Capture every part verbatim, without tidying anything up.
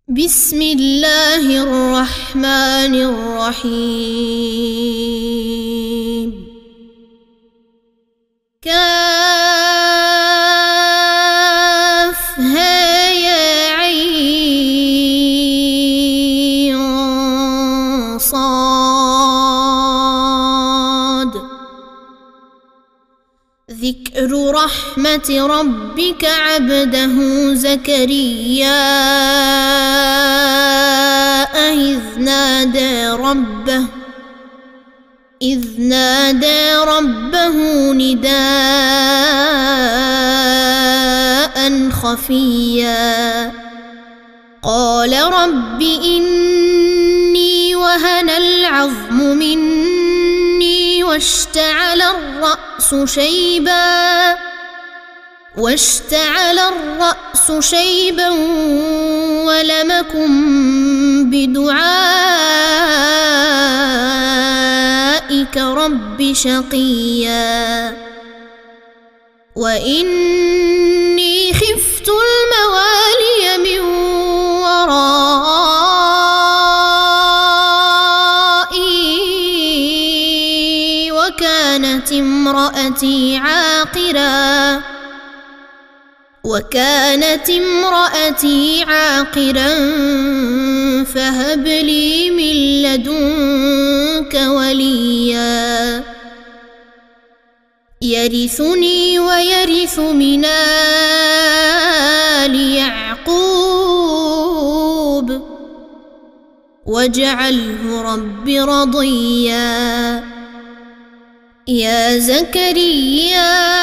بسم الله الرحمن الرحيم. كافها يا عين صاد. ذكر رحمة ربك عبده زكريا إذ نادى ربه إذ نادى ربه نداء خفيا قال رب إني وهن العظم مني واشتعل الرأس شيبا واشتعل الرأس شيبا ولم أكن بدعائك رب شقيا وإني خفت الموالي من ورائي وكانت امرأتي عاقرا وكانت امرأتي عاقرا فهب لي من لدنك وليا يرثني ويرث من آل يعقوب واجعله رب رضيا. يا زكريا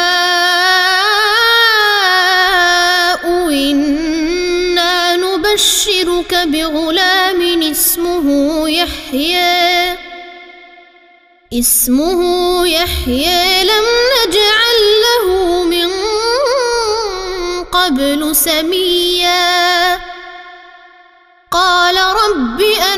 إنا نبشرك بغلام اسمه يحيى اسمه يحيى لم نجعل له من قبل سميا قال رب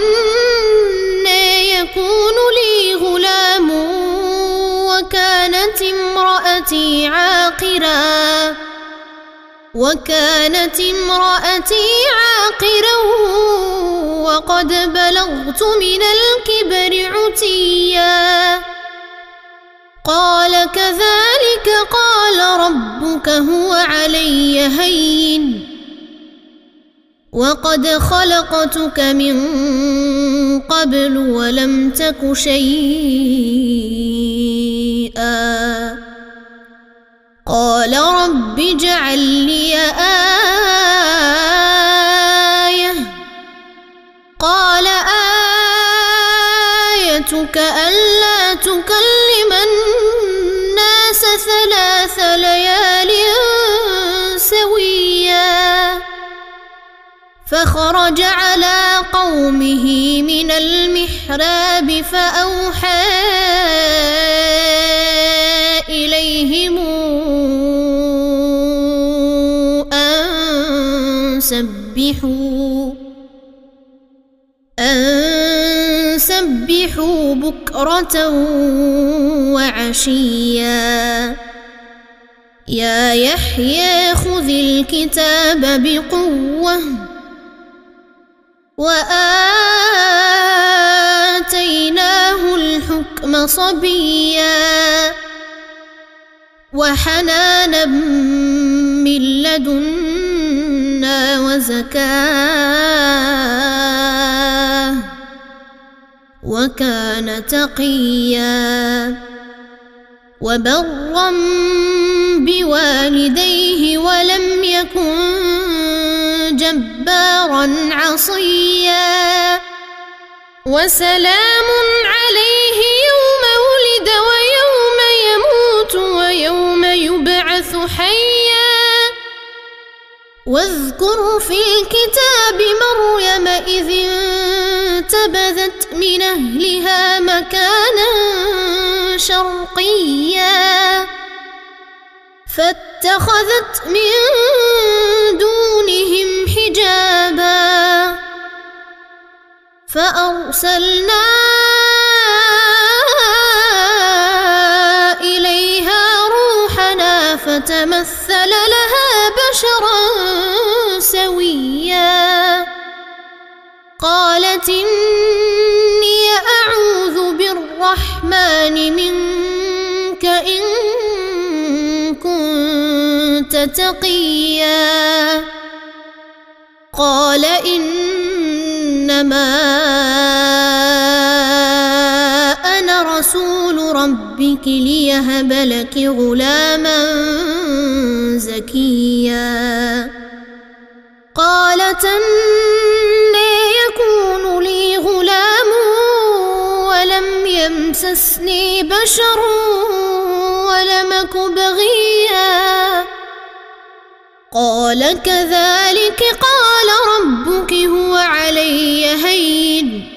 أنى يكون لي غلام وكانت امرأتي عاقرا وكانت امرأتي عاقرا وقد بلغت من الكبر عتيا قال كذلك قال ربك هو علي هين وقد خلقتك من قبل ولم تك شيئا قال رب اجعل لي آية قال آيتك ألا تكلم الناس ثلاث ليال سويا فخرج على قومه من المحراب فأوحى إليهم أن سبحوا أن سبحوا بكرة وعشيا يا يحيى خذ الكتاب بقوة وآتيناه الحكم صبيا وحنانا من لدنا وزكاة وكان تقيا وبرا بوالديه ولم يكن جبارا عصيا وسلام عليه يوم ولد ويوم يموت ويوم يبعث حيا واذكر في الكتاب مريم إذ انتبذت من أهلها مكانا شرقيا فاتخذت من دونهم حجابا فأرسلنا إليها روحنا فتمثل لها بشرا سويا قالت إني أعوذ بالرحمن منك إن كنت تقيا قال إنما أنا رسول ربك ليهب لك غلاما زكيا قالت أنى يكون لي غلام ولم يمسسني بشر ولم أك بغيا قال كذلك قال ربك هو علي هين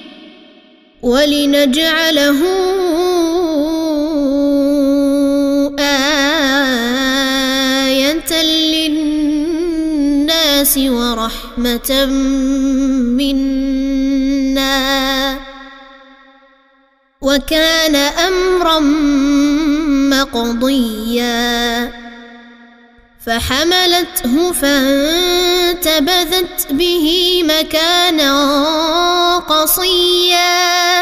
ولنجعله آية للناس ورحمة منا وكان أمرا مقضيا فحملته فانتبذت به مكانا قصيا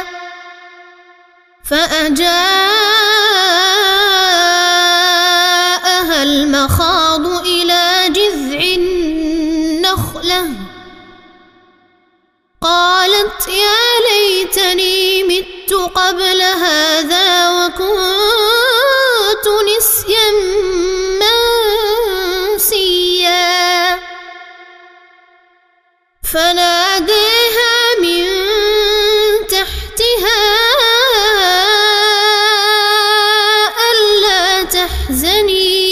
فأجاءها المخاض إلى جذع النخلة قالت يا ليتني مت قبل هذا وكنت نسيا منسيا فناديها من تحتها ألا تحزني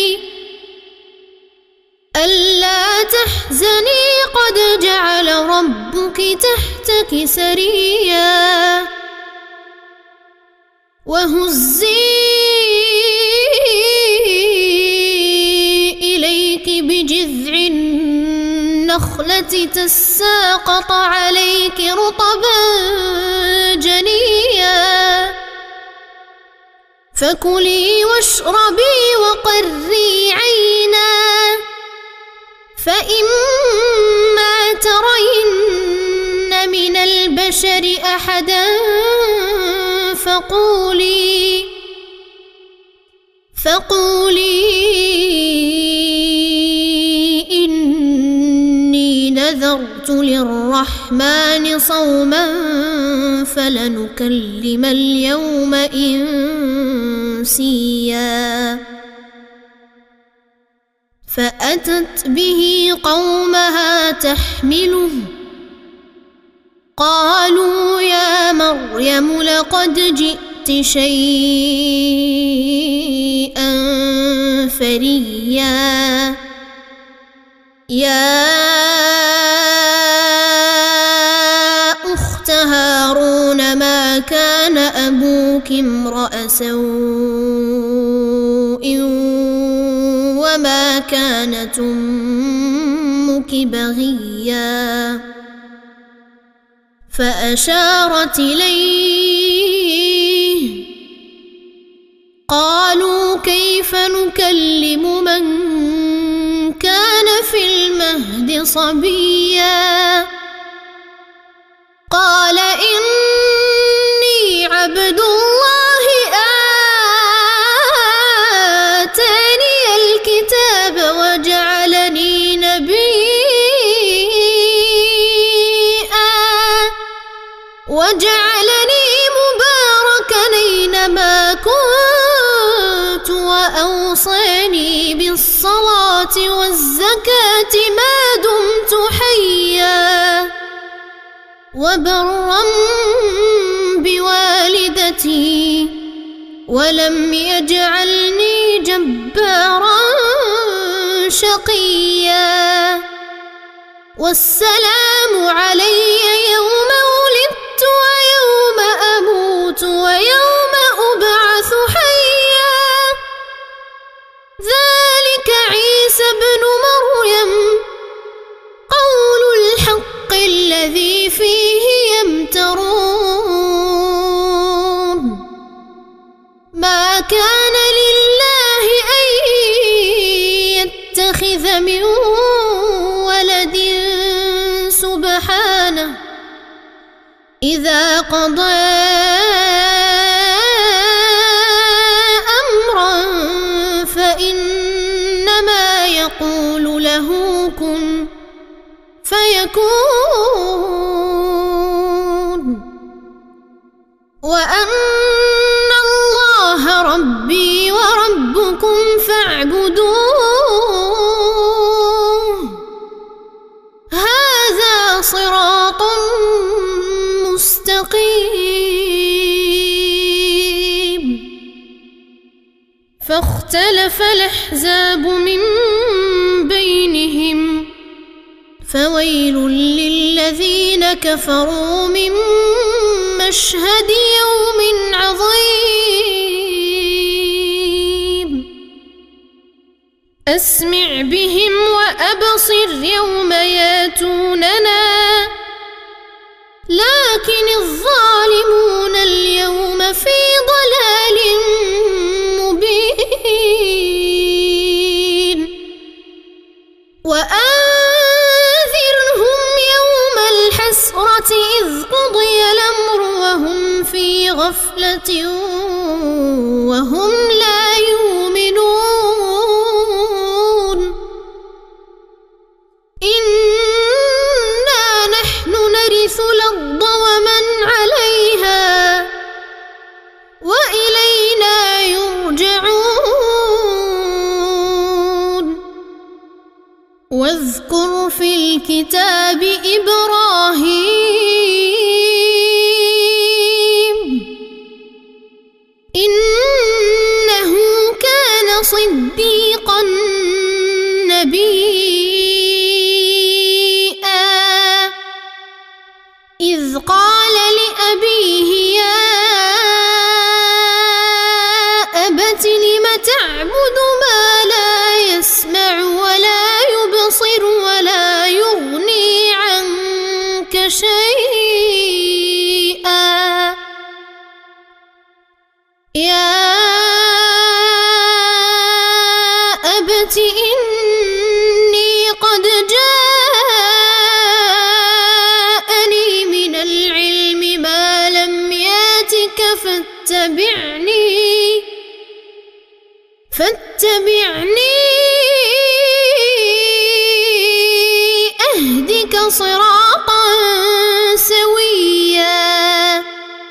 ألا تحزني قد جعل ربك تحتك سريا وهزي إليك بجذع النخلة تساقط عليك رطبا جنيا فكلي واشربي وقري عينا فإما ترين من البشر أحدا فقولي فقولي إني نذرت للرحمن صوما فلنكلم اليوم إنسيا فأتت به قومها تحمله قالوا يا مريم لقد جئت شيئا فريا يا أخت هارون ما كان أبوك امرأ سوء وما كانت أمك بغيا فأشارت إليه قالوا كيف نكلم من كان في المهد صبيا قال إني عبد الله آتاني الكتاب وجعلني نبيا وجعلني مباركا أينما كنت وأوصاني بالصلاة والزكاة ما دمت حيا وبرا بوالدتي ولم يجعلني جبارا شقيا والسلام علي يوم ولدت ويوم أموت ويوم أبعث حيا ذلك عيسى ابن مريم قول الحق الذي فيه يمترون ما كان لله أن يتخذ من ولد سبحانه إذا قضى أمرا فإنما يقول له كن فيكون وأن الله ربي وربكم فاعبدوه هذا صراط مستقيم. فاختلف الأحزاب من بينهم فويل للذين كفروا من مشهد يوم عظيم. أسمع بهم وأبصر يوم ياتوننا لكن الظالمون اليوم في ضلال مبين. وأنذرهم يوم الحسرة إذ قضي الأمر وهم في غفلة وهم لا يؤمنون. إنا نحن نرث الأرض ومن عليها وإلينا يرجعون. واذكر في الكتاب إبراهيم إنه كان صديقا نبيا إذ قال لأبيه يا أبت لم تعبد ما لا يسمع ولا يبصر ولا يغني عنك شيئا يا أبت إني قد جاءني من العلم ما لم ياتك فاتبعني فاتبعني أهدك صراطا سويا.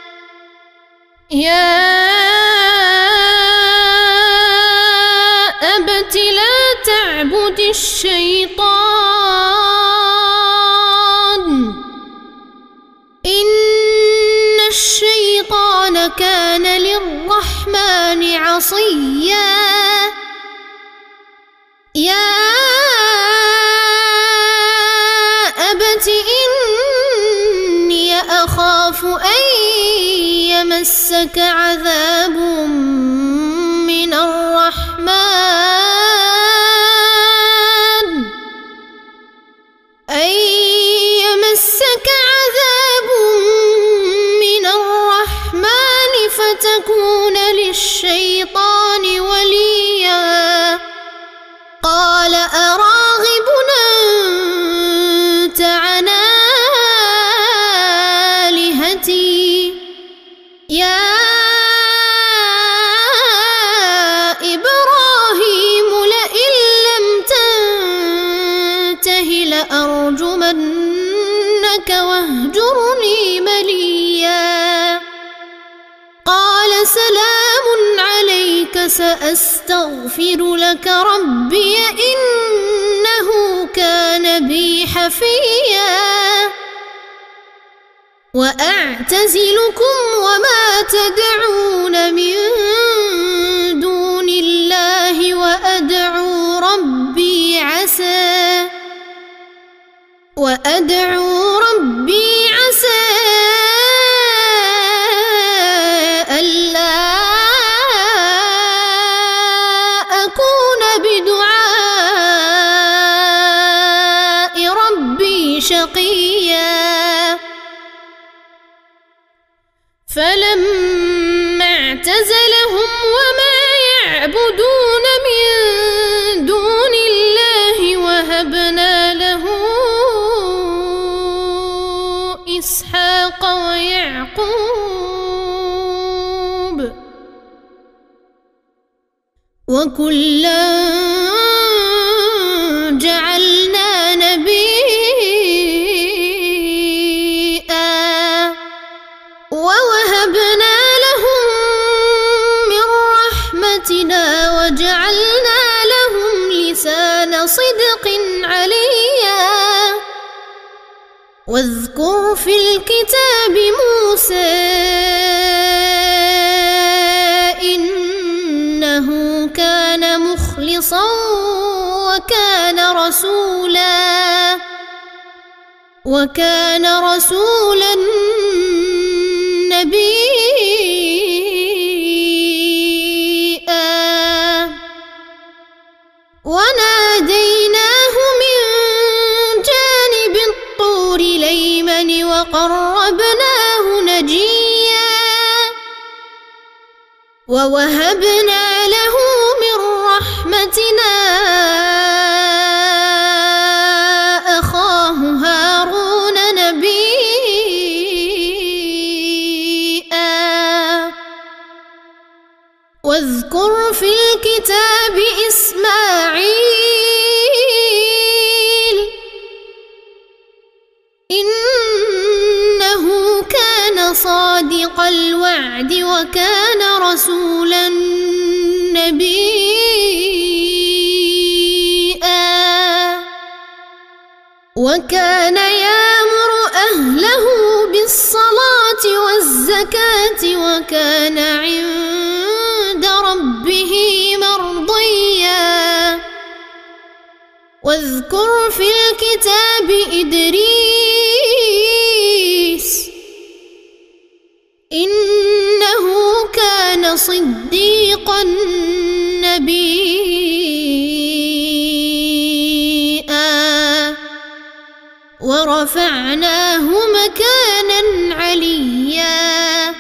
يا أبت لا تعبد الشيطان إن الشيطان كان للرحمن عصيا. يا أبت إني أخاف أن يمسك عذاب من الرحمن أن يمسك عذاب من الرحمن فتكون للشيطان وليا. قال أراغب أنت عن آلهتي يا إبراهيم لئن لم تنته لأرجمنك واهجرني مليا. قال سلام عليك سأستغفر لك ربي إنه كان بي حفيا. وأعتزلكم وما تدعون من دون الله وأدعو ربي عسى وأدعو ربي عسى ألا أكون بدعاء ربي شقيا. فلما اعتزلهم وما يعبدون من دون الله وهبنا له إسحاق ويعقوب وكلا جعلنا نبيا ووهبنا لهم من رحمتنا وجعلنا لهم لسان صدق عليا واذكر في الكتاب موسى إنه كان مخلصا وكان رسولا وكان رسولا نبيا وناديناه من جانب الطور الأيمن وقربناه نجيا ووهبنا له من رحمتنا أخاه هارون نبيا واذكر في الكتاب إسماعيل إنه كان صادق الوعد وكان رسولا نبيا وكان يأمر أهله بالصلاة والزكاة وكان عند ربه مرضيا واذكر في الكتاب إدريس إنه كان صديقا نبيا ورفعناه مكانا عليا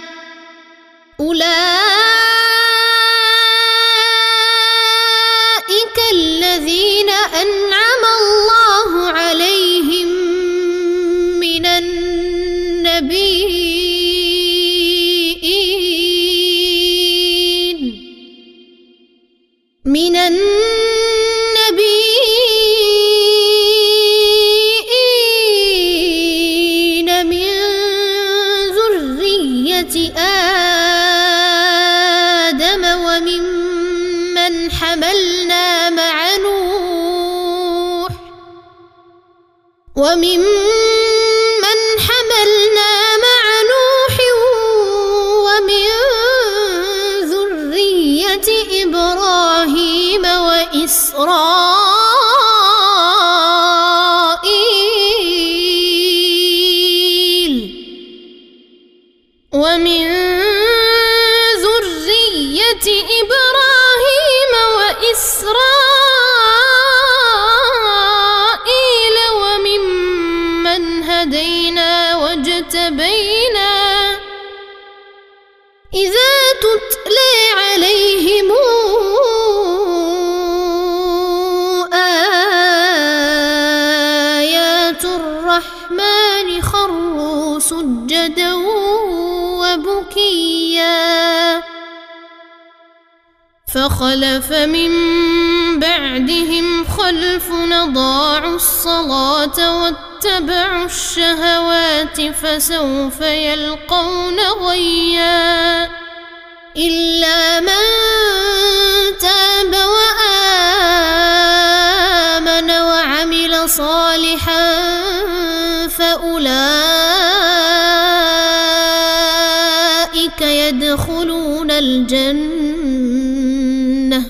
أولئك الذين أنعم الله عليهم من النبيين من النبيين من ذرية آدم وممن حملنا مع نوح وممن حملنا مع نوح ومن ذرية إبراهيم وإسرائيل ومن ذرية إبراهيم وإسرائيل وممن هدينا واجتبينا إذا تتلى عليهم آيات الرحمن خروا سجدا وبكيا فخلف من بعدهم خلف أضاعوا الصلاة واتبعوا الشهوات فسوف يلقون غيا إلا من تاب وآمن وعمل صالحا فأولئك يدخلون الجنة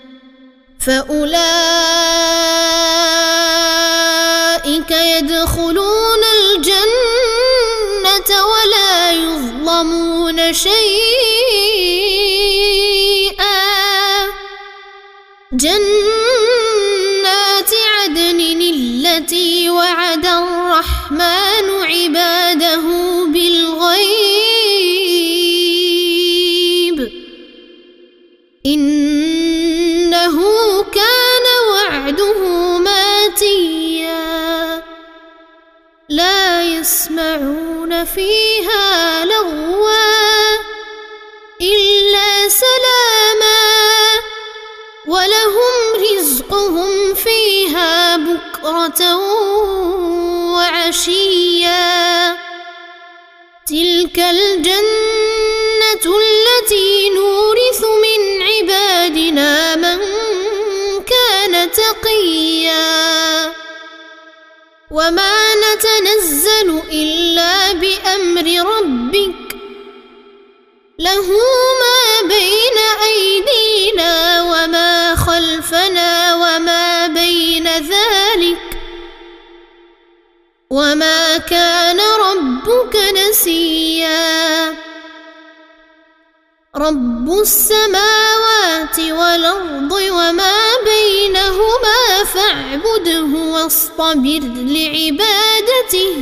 فأولئك يدخلون الجنة ولا يظلمون شيئا جنات عدن التي وعد الرحمن عباده بالغيب إنه كان وعده ماتيا لا يسمعون فيها لغوا إلا سلاما ولهم رزقهم فيها بكرة وعشيا تلك الجنة التي نورث من عبادنا من كان تقيا وما نتنزل إلا بأمر ربك له ما بين أيدينا وما خلفنا وما بين ذلك وما كان ربك نسيا رب السماوات والأرض وما بينهما فاعبده واصطبر لعبادته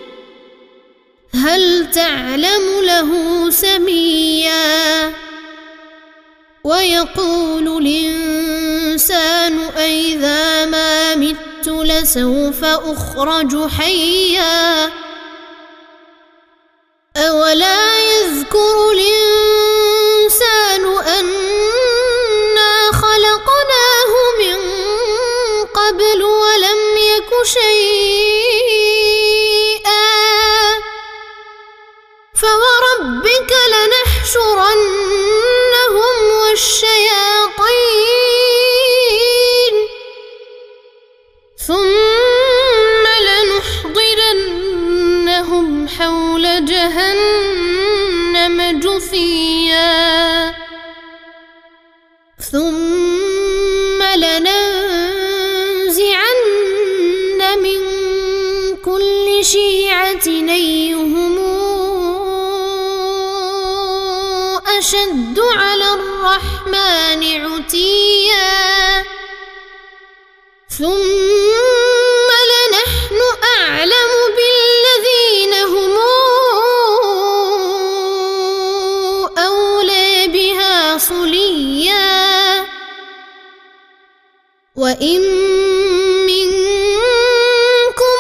هل تعلم له سميا ويقول الإنسان أئذا ما مت لسوف أخرج حيا أولا يذكر الإنسان أنا خلقناه من قبل ولم يك شيئا فوربك لنحشرنهم والشياطين ثم لنحضرنهم حول جهنم جثيا ثم لننزعن من كل شيعة أيهم أشد على الرحمن عتيا ثم لنحن أعلم بالذين هم أولى بها صليا وإن منكم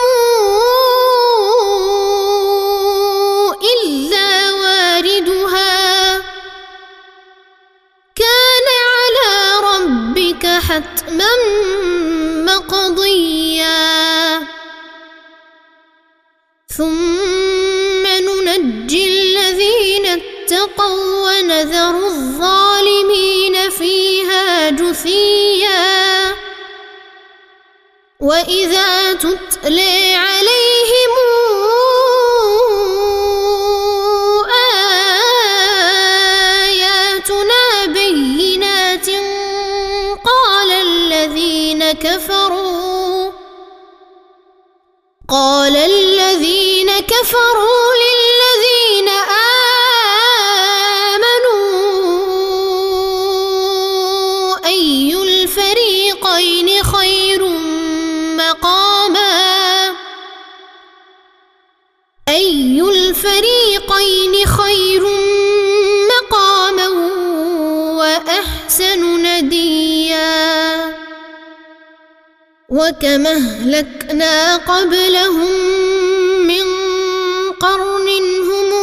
إلا واردها كان على ربك حتما مقضيا ثم ننجي الذين اتقوا ونذر الظالمين فيها جثيا وإذا تتلى عليهم آياتنا بينات قال الذين كفروا قال الذين كفروا للذين آمنوا أي الفريقين خير مقاما أي الفريقين خير مقاما وأحسن نديا وكم أهلكنا قبلهم من قرن هم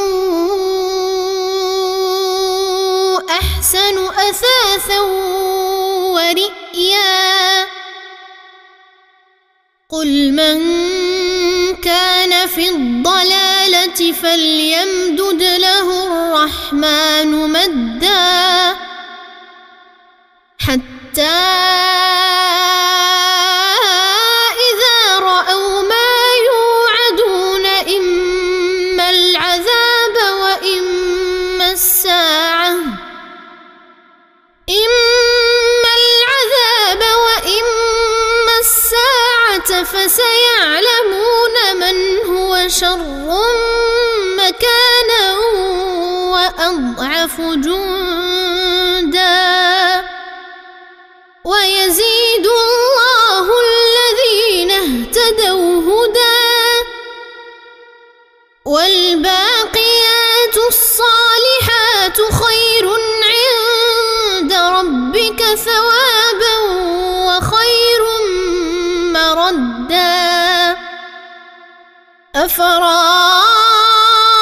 أحسن أثاثا ورئيا قل من كان في الضلالة فليمدد له الرحمن مدا حتى فسيعلمون من هو شر مكانا وأضعف جندا ويزيد الله الذين اهتدوا هدى والباقيات الصالحات خير عند ربك ثوابا وخير مردا أفرأيتم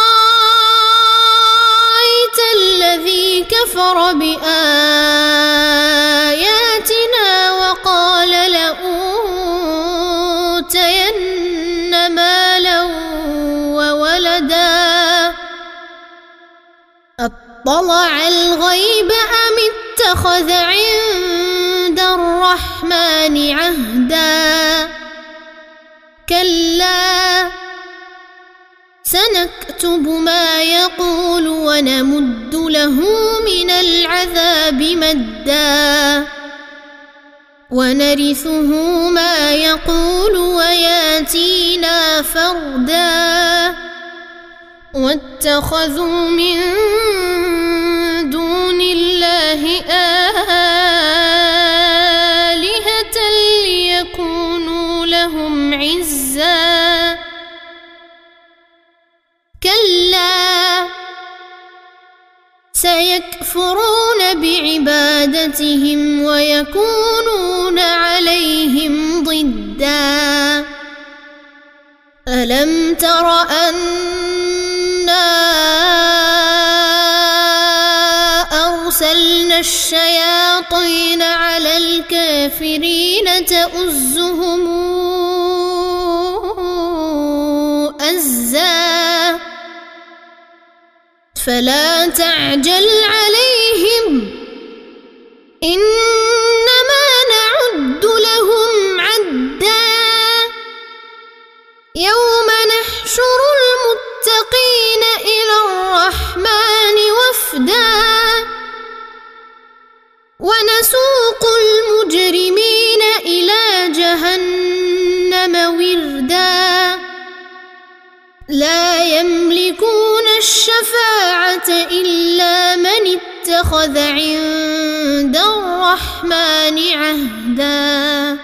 أطلع الغيب أم اتخذ عند الرحمن عهدا كلا سنكتب ما يقول ونمد له من العذاب مدا ونرثه ما يقول وياتينا فردا واتخذوا من دون الله آلهة ليكونوا لهم عزا كلا سيكفرون بعبادتهم ويكونون عليهم ضدا ألم تر أنا أرسلنا الشياطين على الكافرين تؤزهم أزا فلا تعجل عليهم إنما نعد لهم عدا يوم نحشر المتقين إلى الرحمن وفدا ونسوق المجرمين إلى جهنم وردا لا يملكون الشفاعة إلا من اتخذ عند الرحمن عهدا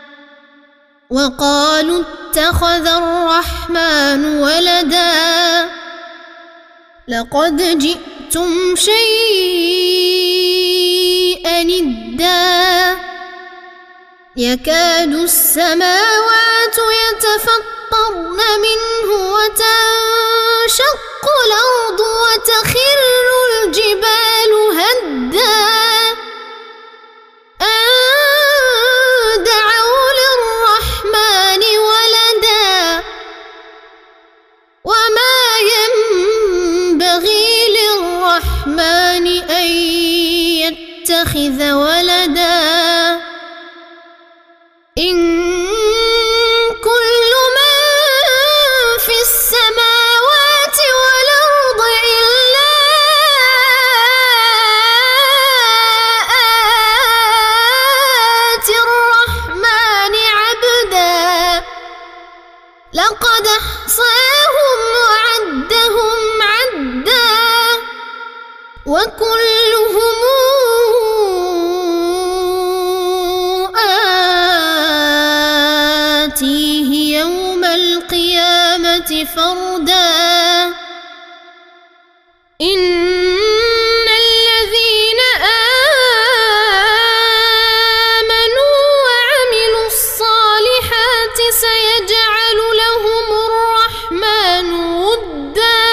وقالوا اتخذ الرحمن ولدا لقد جئتم شيئا إدا يكاد السماوات يتفطرن منه وتنشق الأرض وتخر الجبال هدا أن دعوا للرحمن ولدا وما ينبغي للرحمن أن يتخذ ولدا إن كل من في السماوات والأرض إلا آتي الرحمن عبدا لقد أحصاهم وعدهم عدا وكلهم آتيه يوم القيامة فردا إن الذين آمنوا وعملوا الصالحات سيجعل لهم الرحمن ودا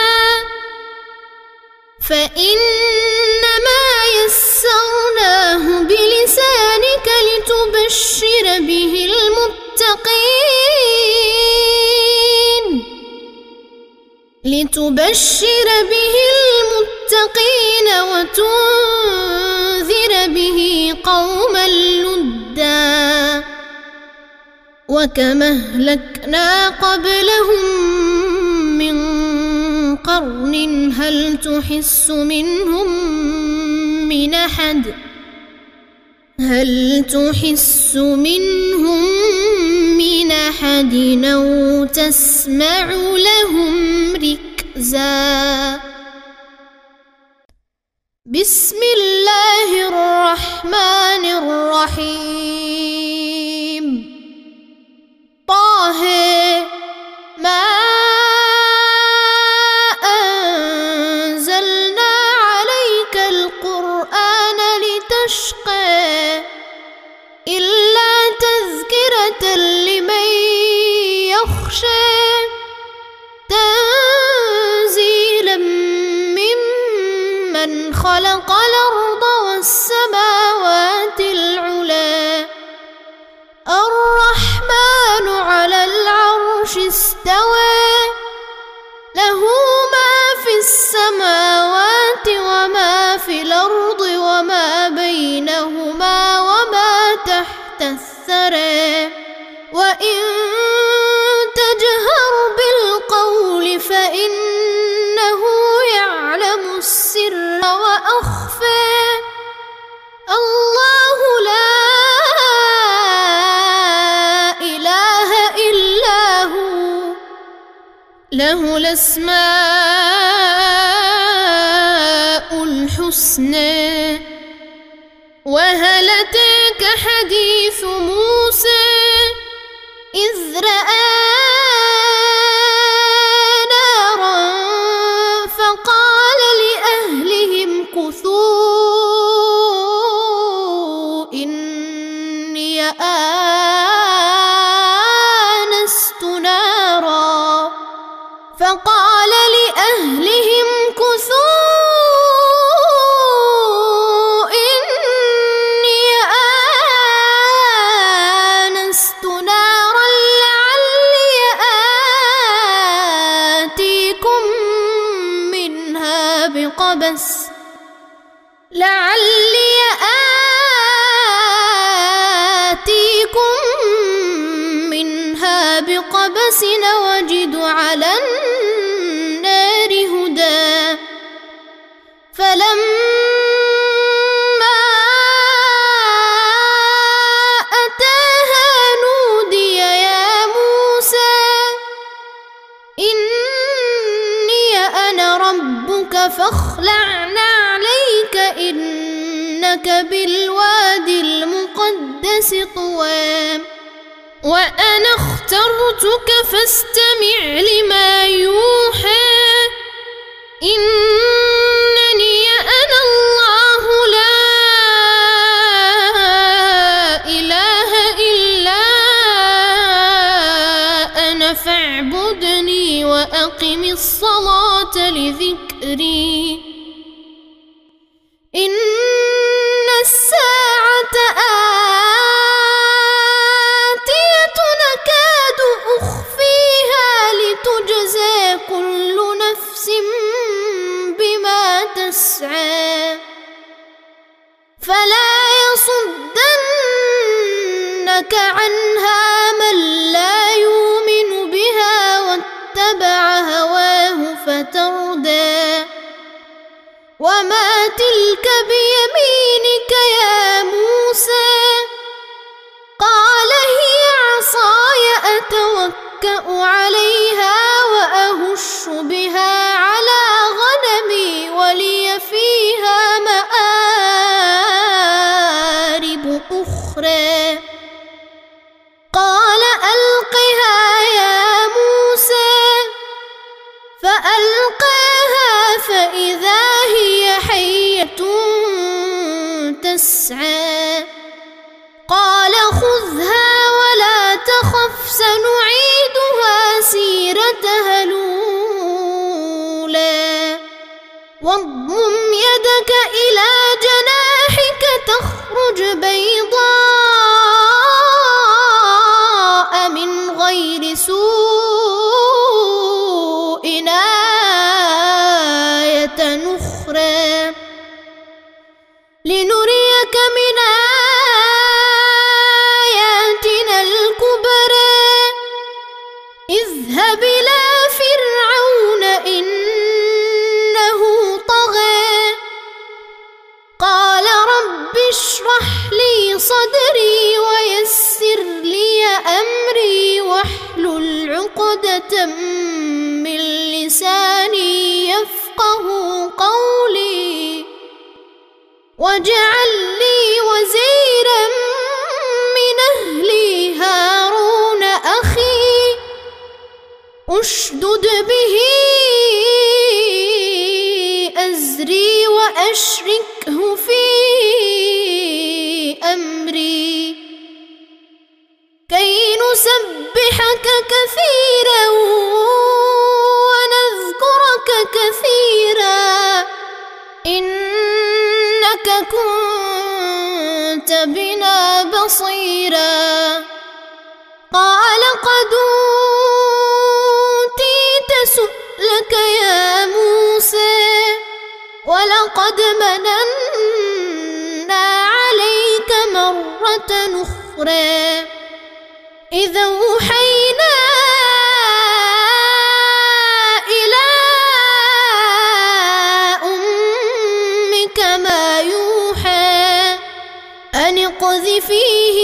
فإنما يسرناه بلسانك لتبشر به المتقين لتبشر به المتقين وتنذر به قوما لدا وكما أهلكنا قبلهم من قرن هل تحس منهم من أحد هل تحس منهم من أحد أو تسمع لهم ركزا بسم الله الرحمن الرحيم طه ما أنزلنا عليك القرآن لتشقى إلا تذكرة لمن يخشى تنزيلا ممن خلق الأرض والسماوات العلى الرحمن على العرش استوى له ما في السماوات وما إنه يعلم السر وأخفى الله لا إله إلا هو له الأسماء الحسنى وهل أتاك حديث موسى إذ رأى نارا فقال لأهلهم كثوا إني آنست نارا فقال لأهلهم كثوا إني آنست نارا لعلي آتيكم منها بقبس لعلي آتيكم منها بقبس وجد على النار هدى فلما أتاها نودي يا موسى إني أنا ربك فاخلع نعليك إنك بالوادي المقدس طوى وأنا اخترتك فاستمع لما يوحى إنني أنا الله لا إله إلا أنا فاعبدني وأقم الصلاة لذكري إن الساعة آتية نكاد أخفيها لتجزى كل نفس بما تسعى فلا يصدنك عنها من لا يؤمن بها واتبع هواه فتردى وما تلك بيمينك يا موسى قال هي عصاي أتوكأ عليها وأهش بها على غنمي ولي فيها مآرب أخرى قال ألقها يا موسى فألقاها فإذا هي حية تسعى قال خذها ولا تخف سنعيدها سيرتها الأولى واضمم يدك إلى جناحك تخرج بيضاء من غير سوء آية أخرى لنريك من آياتنا الكبرى اذهب إلى فرعون إنه طغى قال رب اشرح لي صدري ويسر لي أمري واحلل عقدة من لساني يفقه قولي واجعل لي وزيرا من أهلي هارون أخي أشدد به أزري وأشركه في أمري كي نسبحك كثيرا ونذكرك كثيرا إنك كنت بنا بصيرا قال قد أوتيت سؤلك يا موسى ولقد مننا عليك مرة أخرى إذا أوحينا إلى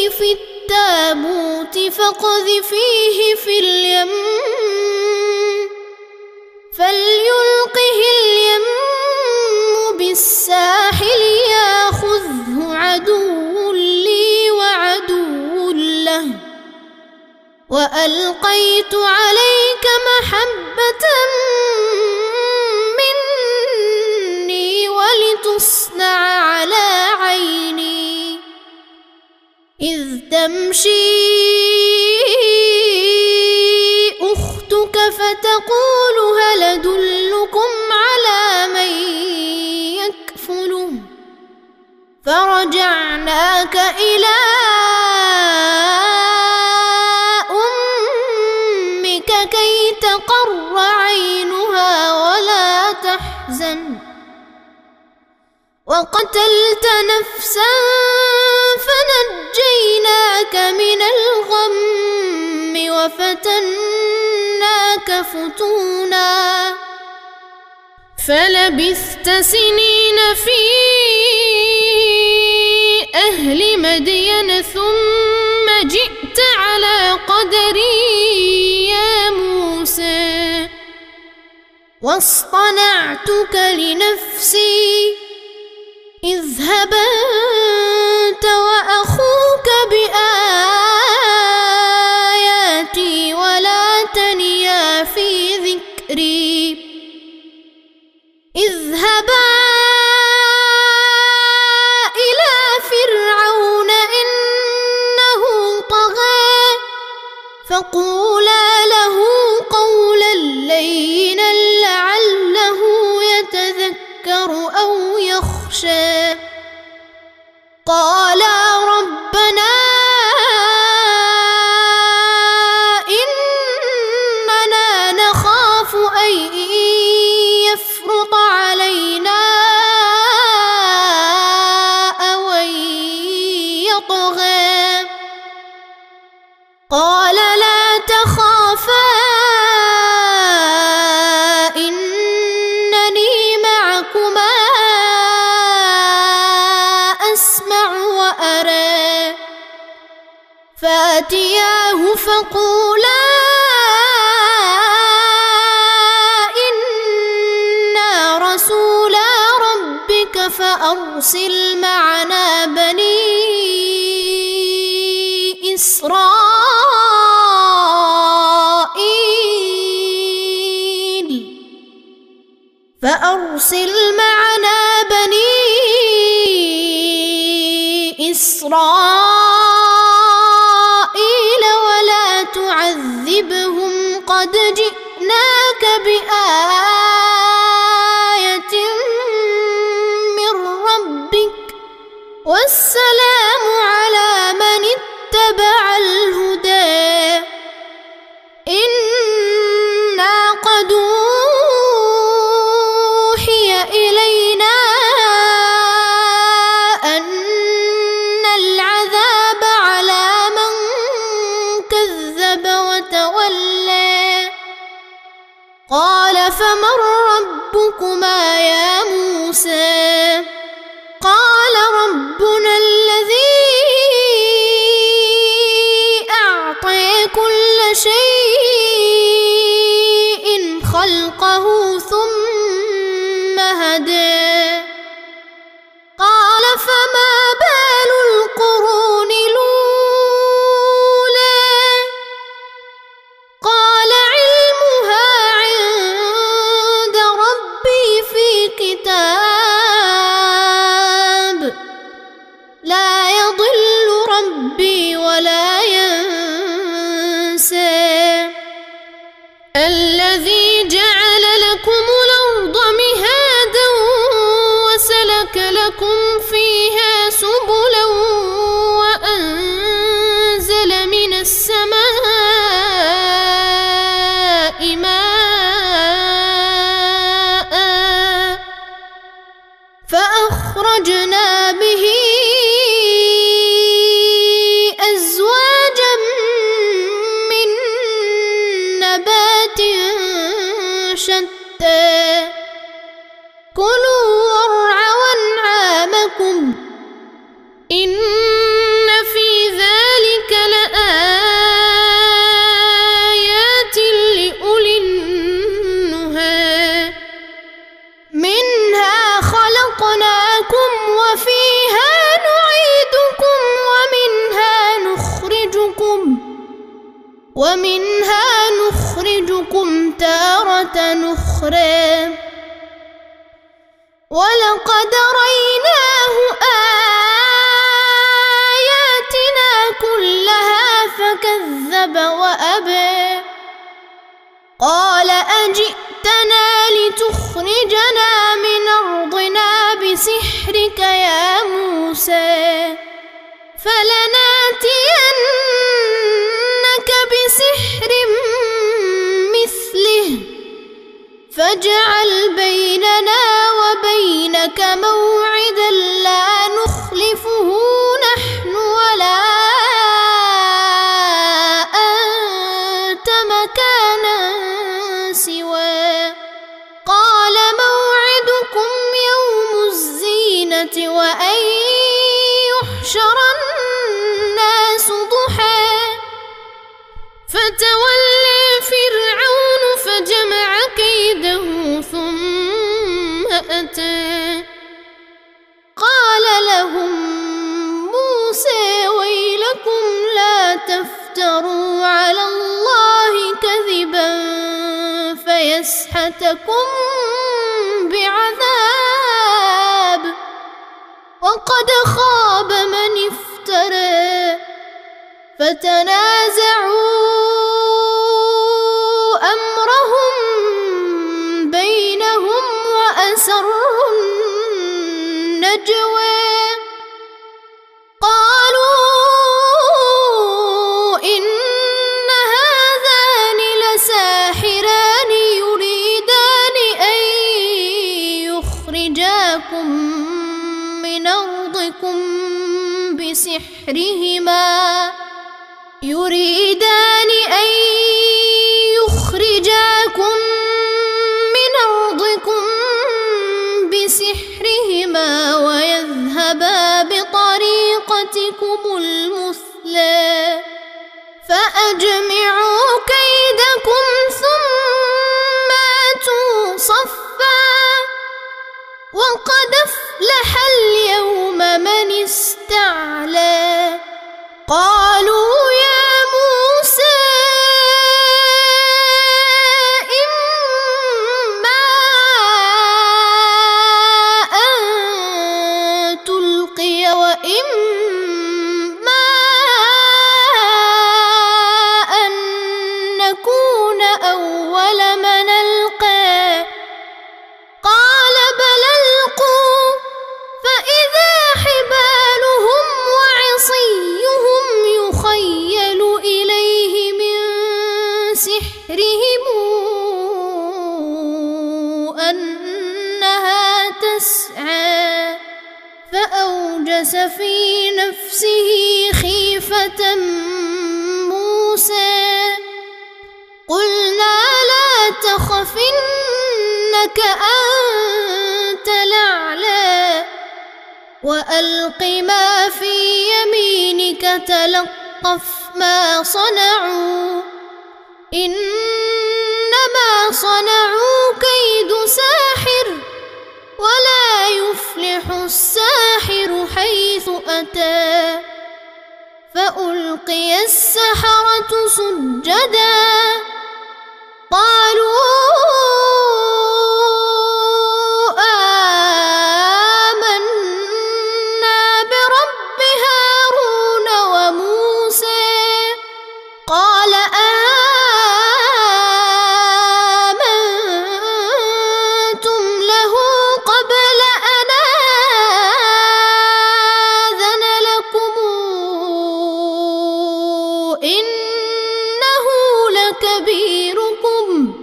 في التابوت فاقذفيه في اليم فليلقه اليم بالساحل ياخذه عدو لي وعدو له وألقيت عليك محبة مني ولتصنع على عيني إذ تمشي أختك فتقول هل أدلكم على من يكفله فرجعناك إلى أمك كي تقر عينها ولا تحزن وقتلت نفسا فنجيناك من الغم وفتناك فتونا فلبثت سنين في أهل مدين ثم جئت على قدري يا موسى واصطنعتك لنفسي اذهب أنت وأخوك بآياتي ولا تنيا في ذكري اذهبا إلى فرعون إنه طغى فقولا له قولا لينا لعله يتذكر أو يخشى قالا ربنا إننا نخاف أن يفرط علينا أو أن يطغى قال لا تخافا إنني معكما أسمع وأرى فأتياه فقولا إنا رسولا ربك فأرسل معنا بني إسرائيل فأرسل معنا بني إسرائيل ولا تعذبهم قد جئناك بآية من ربك والسلام على من اتبع الهدى إنا قد أوحي إلينا أن العذاب على من كذب وتولى قال فمن ربكما يا موسى قال ربنا الذي أعطى كل شيء خلقه ثم هدى قال فما بال القرون الأولى قال علمها عند ربي في كتاب لا يضل ربي ولا ينسى الذي جعل لكم الأرض مهادا وسلك لكم فيها سبلا وأنزل من السماء ماء فأخرجنا به أزواجا من نبات شتى كلوا وارعوا أنعامكم إن في ذلك ومنها نخرجكم تارة أخرى ولقد ريناه آياتنا كلها فكذب وأبى قال أجئتنا لتخرجنا من أرضنا بسحرك يا موسى فلناتينك بسحر مثله فاجعل بيننا وبينك موعدا لا نخلفه نحن ولا أنت مكانا سواه قال موعدكم يوم الزينة وأن يحشر الناس ضحى فتولى فرعون فجمع كيده ثم أتى قال لهم موسى ويلكم لا تفتروا على الله كذبا فيسحتكم بعذاب وقد خاب من افترى فتنازعوا أمرهم بينهم وأسروا النجوى قالوا إن هذان لساحران يريدان أن يخرجاكم من أرضكم بسحرهما يريدان أن يخرجاكم من أرضكم بسحرهما ويذهبا بطريقتكم المثلى فأجمعوا كيدكم ثم أتوا صفا وقد أفلح اليوم من استعلى قالوا يا موسى إما أن تلقي وإما أن نكون أول من ألقى قال بل ألقوا فإذا حبالهم وعصيهم يخيل إليه من سحرهم أنها تسعى فأوجس في نفسه خيفة موسى قلنا لا تخف إنك أنت الأعلى وألق ما في يمينك تلقف ما صنعوا إنما صنعوا كيد ساحر ولا يفلح الساحر حيث أتى فألقي السحرة سجدا قالوا قال آمنتم له قبل أن آذن لكم إنه لكبيركم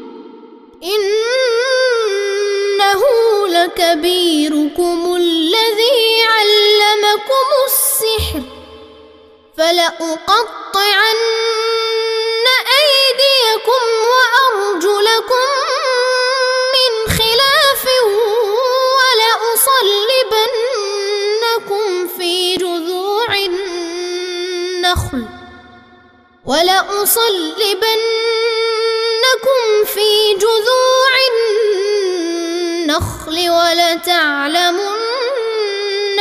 إنه لكبيركم الذي علمكم السحر فلأقطعن أيديكم وأرجلكم من خلاف ولأصلبنكم في جذوع النخل ولأصلبنكم في جذوع النخل ولتعلمن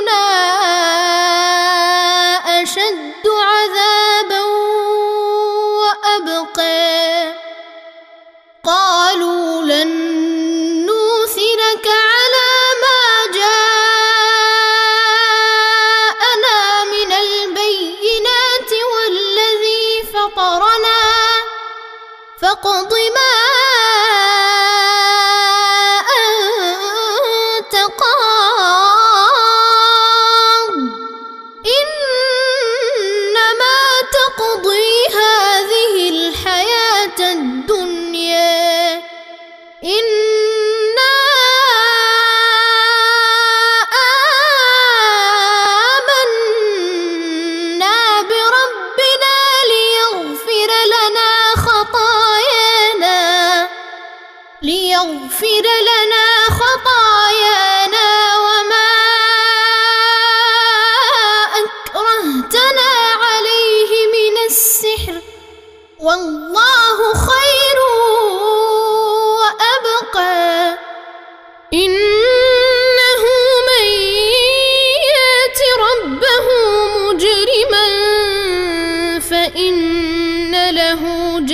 أينا أشد عذابا ذلك على ما جاءنا من البينات والذي فطرنا فاقض ما أنت قاض إنما تقضي هذه الحياة الدنيا إنا آمنا بربنا ليغفر لنا خطايانا ليغفر لنا خطايانا وما أكرهتنا عليه من السحر والله خير وأبقى إنه من يات ربه مجرما فإن له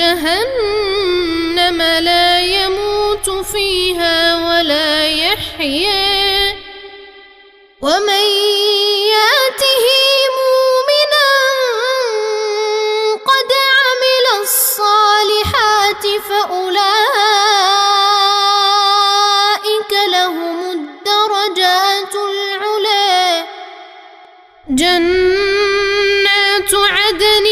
جهنم لا يموت فيها ولا يحيا ومن ياته مؤمنا قد عمل الصالحات فأولئك لهم الدرجات العلى جنات عدن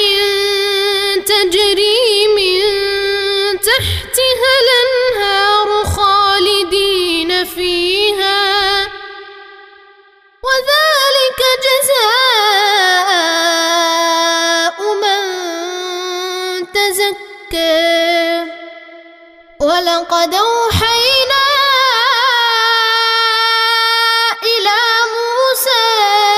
تجري من تحتها الأنهار خالدين فيها وذلك جزاء من تزكى ولقد أوحينا إلى موسى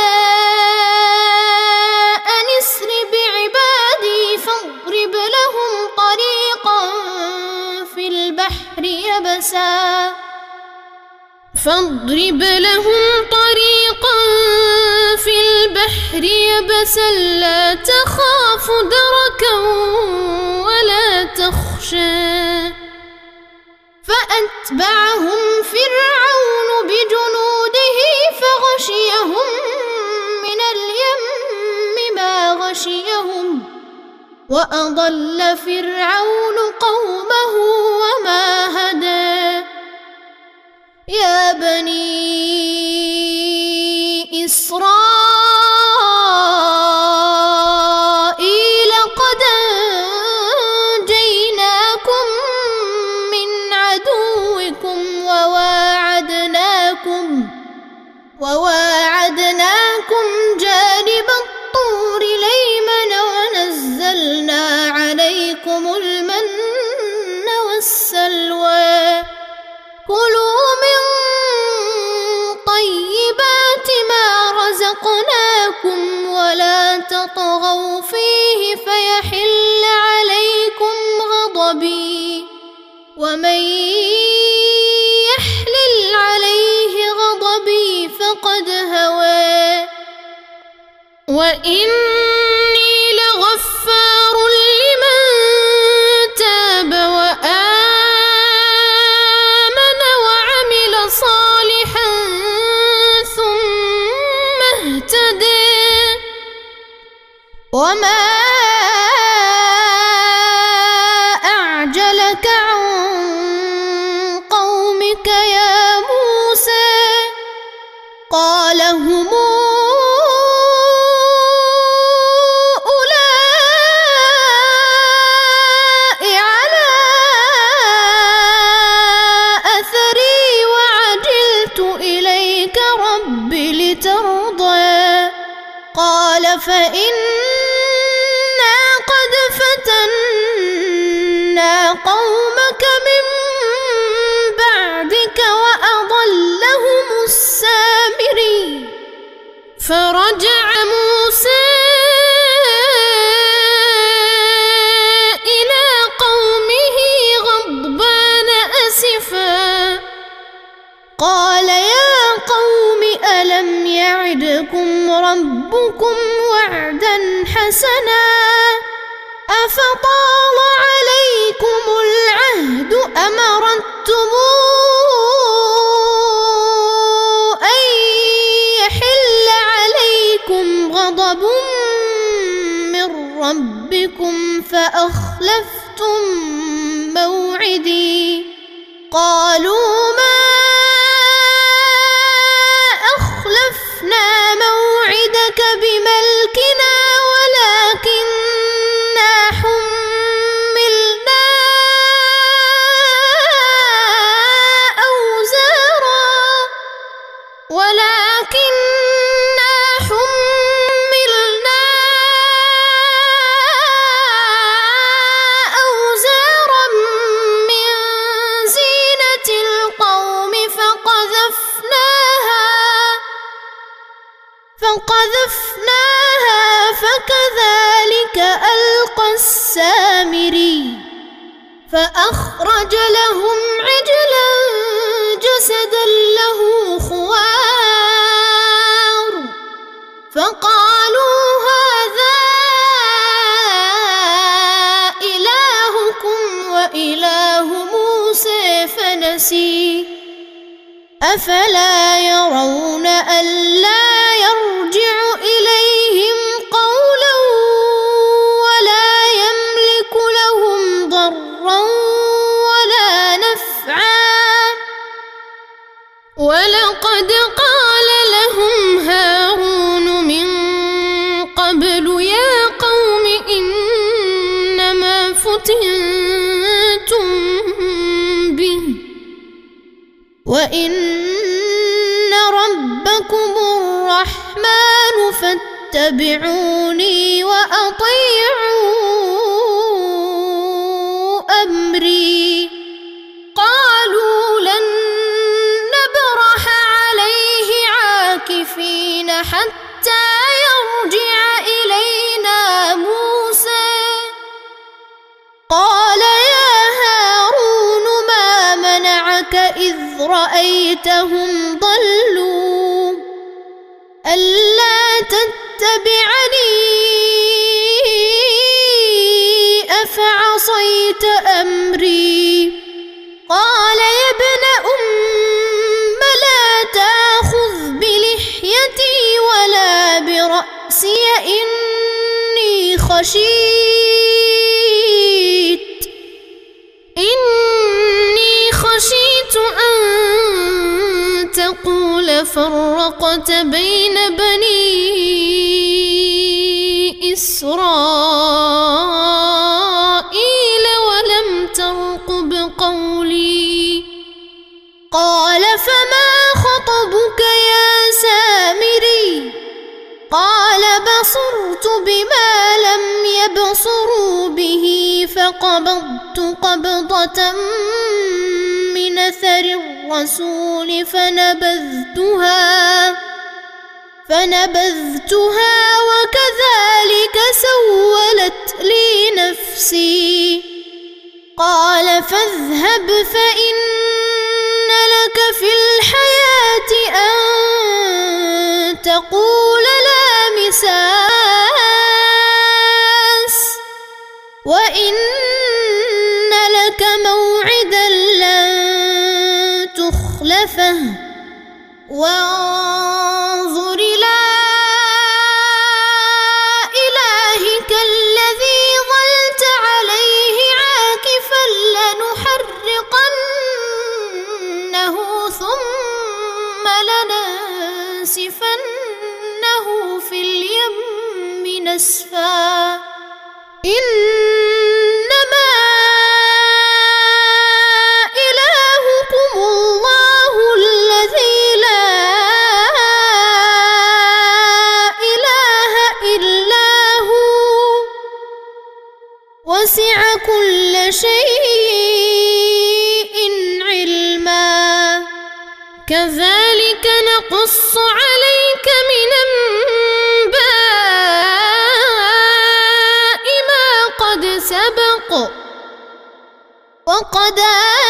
أن اسر بعبادي فاضرب لهم طريقا في البحر يبسا فاضرب لهم طريقا في البحر يبسا لا تخاف دركا ولا تخشى فأتبعهم فرعون بجنوده فغشيهم من اليم ما غشيهم وأضل فرعون قومه وما هدى يا بني إسرائيل قد أنجيناكم من عدوكم وواعدناكم وواعدناكم جانب الطور الأيمن ونزلنا عليكم المن والسلوى كلوا من طيبات ما رزقناكم ولا تطغوا فيه فيحل عليكم غضبي ومن يحلل عليه غضبي فقد هوى وإني لغفار لمن تاب وآمن وعمل صالحا ثم اهتدى وما أعجلك عن قومك يا موسى قال هم أولئك على أثري وعجلت إليك رب لترضى قال فإنا قد فتنا قومك من بعدك وأضلهم السامري فرجع موسى إلى قومه غضبان أسفا قال يا قوم ألم يعدكم ربكم وعدا حسنا أفطال عليكم العهد أم أردتم أخلفتم موعدي قالوا ما أخلفنا موعدك بملكنا ولكننا حملنا أوزارا ولكننا حملنا أوزارا من زينة القوم فقذفناها فقذفناها فكذلك ألقى السامري فأخرج لهم عجلا جسدا له خوار فقالوا هذا إلهكم وإله موسى فنسي أفلا يرون ألا يرجع إليهم قولا ولا يملك لهم ضرا ولا نفعا ولقد قال لهم هارون من قبل يا قوم إنما فتنتم به وإن ربكم الرحمن فاتبعوني وأطيعوا أمري قالوا لن نبرح عليه عاكفين حتى يرجع إلينا موسى قال يا هارون ما منعك إذ رأيتهم ضلوا ألا تتبعني أفعصيت أمري قال يا ابن أم لا تأخذ بلحيتي ولا برأسي إني خشيت إني خشيت أن تقول فرقت بين بني إسرائيل ولم ترقب قولي قال فما خطبك يا سامري قال بصرت بما لم يبصروا به فقبضت قبضة من أثر الرسول فنبذتها فنبذتها وكذلك سولت لي نفسي قال فاذهب فإن لك في الحياة أن تقول لا مساس وإن لك موعدا لن تخلفه وانظر إلى إلهك الذي ظلت عليه عاكفا لنحرقنه ثم لننسفنه في اليم نسفا إنما إلهكم الله الذي لا إله إلا هو وسع كل شيء علما كذلك نقص عليك من أنباء ما قد سبق وقد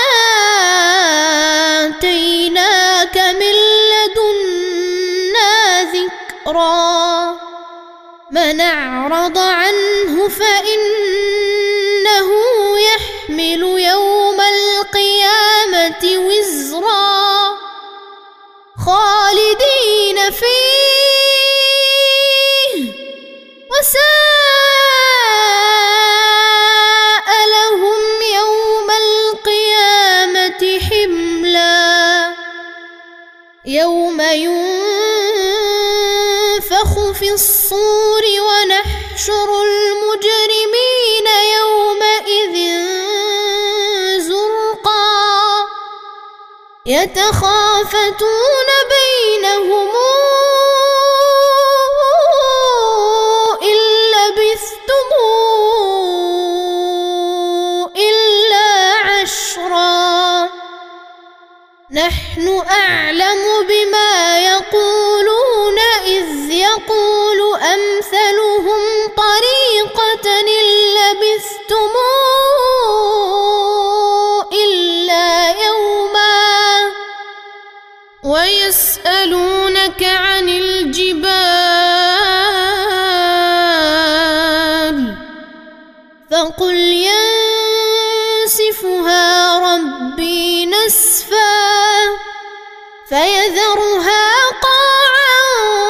آتيناك من لدنا ذكرا من أعرض عنه فإنه يحمل يوم القيامة وزرا خالدين فيه وساء يوم ينفخ في الصور ونحشر المجرمين يومئذ زرقا يتخافتون بينهم إن لبثتم إلا عشرا نحن أعلم بما يقولون إذ يقول أمثلهم طريقة إن لبثتم إلا يوما ويسألونك عن الجبال فقل ينسفها ربي نسفا فيذرها قاعا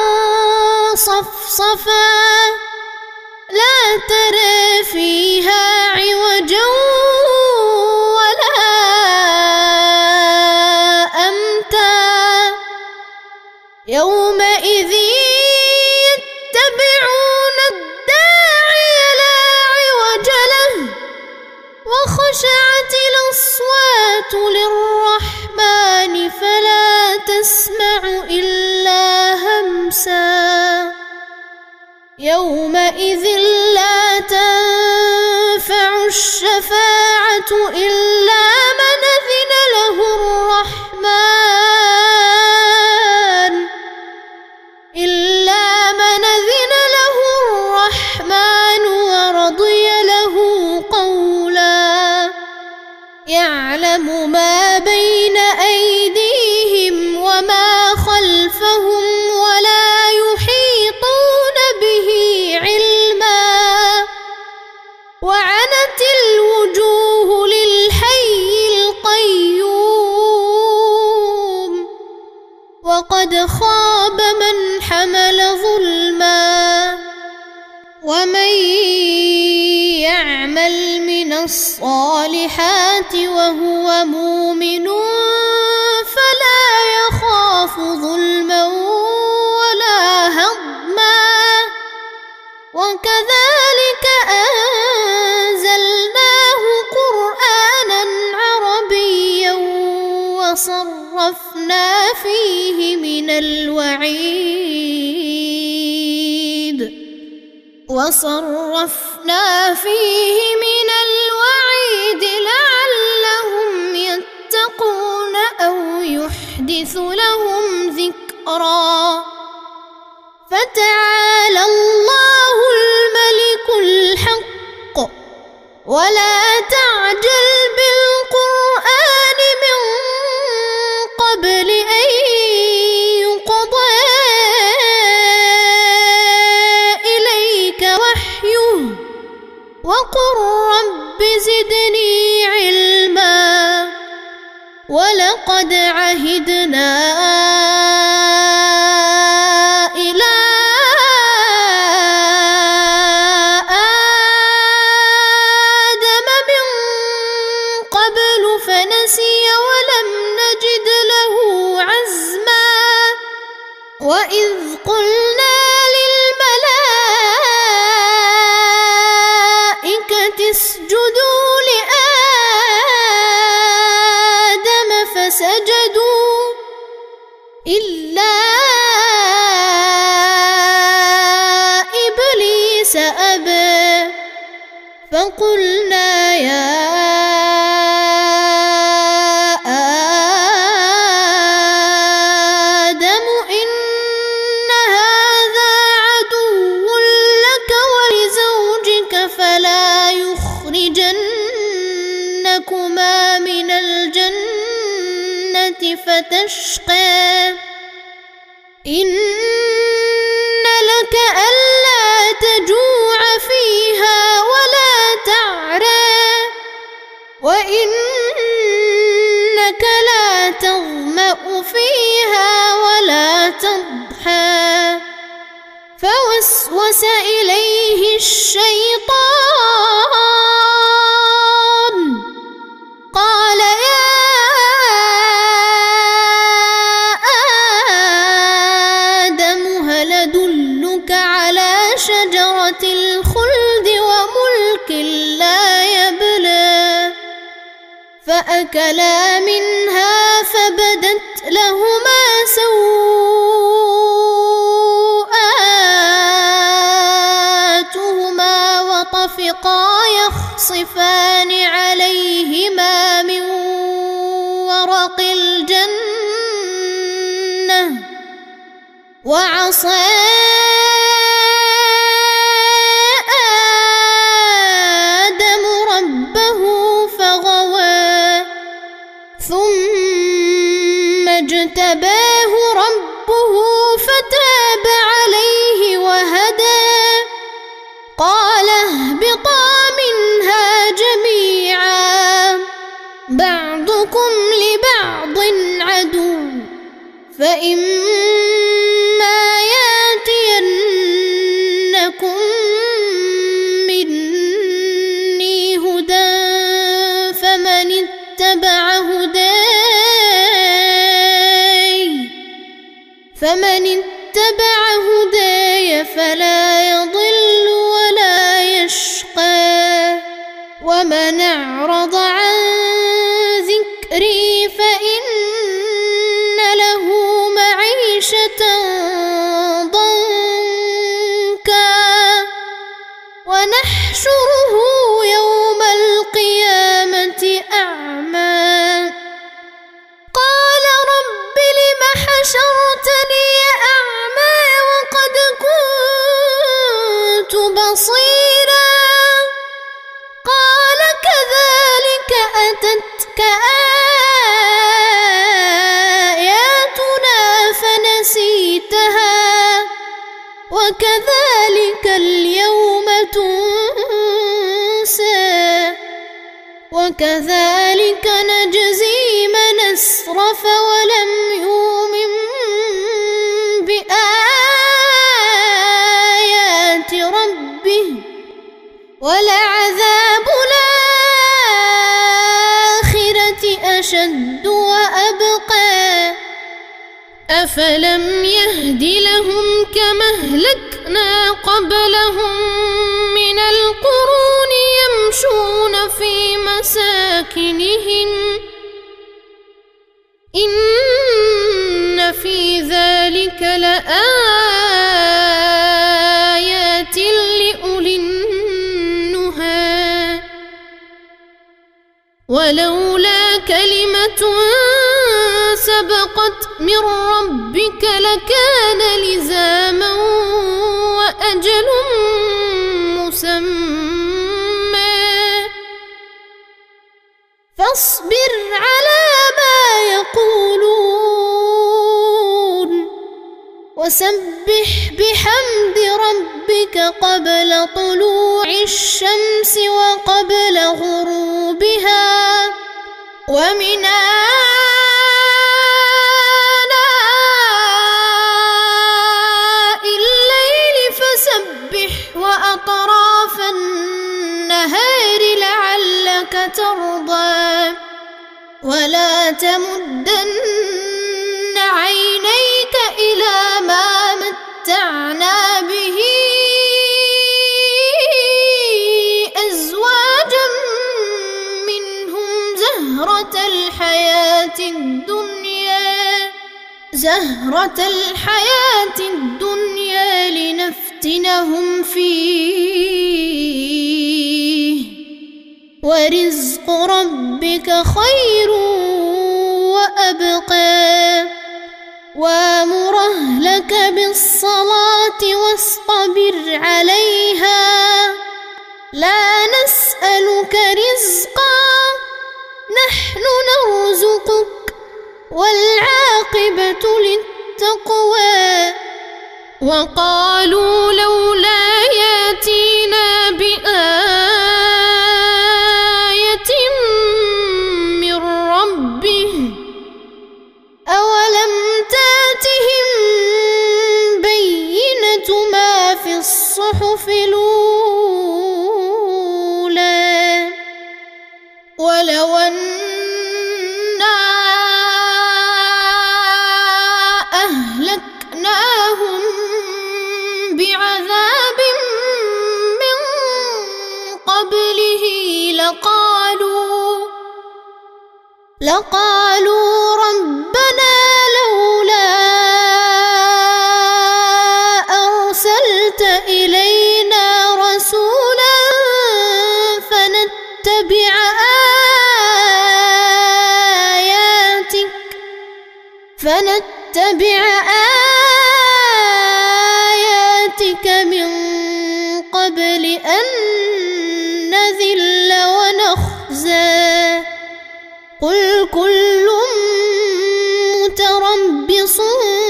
صفصفا لا ترى فيها عوجا ولا أمتا يومئذ يتبعون الداعي لا عوج له وخشعت الأصوات للرحمن فلا تسمع إلا همسا يومئذ لا تنفع الشفاعة إلا من أذن له الرحمن إلا من أذن له الرحمن ورضي له قولا يعلم ما بين أيديهم وما خلفهم ولا يحيطون به علما وعنت الوجوه للحي القيوم وقد خاب من حمل ظلما ومن يعمل من الصالحات وهو مؤمن فلا يخاف ظلما ولا هضما وكذلك أنزلناه قرآنا عربيا وصرفنا فيه من الوعيد وصرفنا فيه من الوعيد لعلهم يتقون أو يحدث لهم ذكرا فتعالى الله الملك الحق ولا تعجل بالقرآن من قبل أن يقضى إليك وحيه وقل رب زدني علما ولقد عهدنا إلى آدم من قبل فنسي ولم نجد له عزما وإذ قلنا للملائكة اسجدوا لآدم فسجدوا إلا إبليس أبى فقلنا يا آدم إن هذا عدو لك ولزوجك فلا يخرجنكما من الجنة فتشقى إن لك ألا تجوع فيها ولا تعرى وإنك لا تظمأ فيها ولا تضحى فوسوس إليه الشيطان قال يا فأكلا منها فبدت لهما سوءاتهما وطفقا يخصفان عليهما من ورق الجنة وعصى آدم ربه فغوى ثم اجتباه ربه فتاب عليه وهدى قال اهبطا منها جميعا بعضكم لبعض عدو فإما ياتينكم مني هدى فمن اتبع هداي فمن اتبع هداي فلا يضل ولا يشقى ومن أعرض عن ذكري فإن له معيشة ضنكا ونحشره يوم القيامة أعمى قال رب لم حشرتني أعمى وقد كنت بصيرا قال كذلك أتتك آياتنا فنسيتها وكذلك اليوم تنسى وكذلك نجزي من أسرف ولم يؤمن بآيات ربه ولعذاب الآخرة أشد وأبقى أفلم يهد لهم كما أهلكنا قبلهم من القرون يمشون في مساكنهم إن في ذلك لآيات لأولي النهى ولولا كلمة سبقت من ربك لكان لزاما وأجل مسمى فاصبر على ما يقولون وسبح بحمد ربك قبل طلوع الشمس وقبل غروبها ومن آناء الليل فسبح وأطراف النهار لعلك ترضى ولا تمدن عينيك إلى ما متعنا به أزواجا منهم زهرة الحياة الدنيا زهرة الحياة الدنيا لنفتنهم فيه ورزق ربك خير وأبقى وامر أهلك بالصلاة واصطبر عليها لا نسألك رزقا نحن نرزقك والعاقبة للتقوى وقالوا لولا ياتينا بآية من ربه أولم تاتهم بينة ما في الصحف الأولى ولو أنا أهلكناهم بعذاب من قبله لقالوا لقالوا ربنا لولا أرسلت إلينا رسولا فنتبع آياتك فنتبع آياتك من قبل أن نذل ونخزى قل كل متربص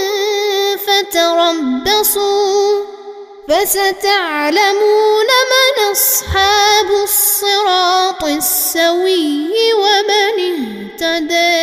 فتربصوا فستعلمون من أصحاب الصراط السوي ومن اهتدى.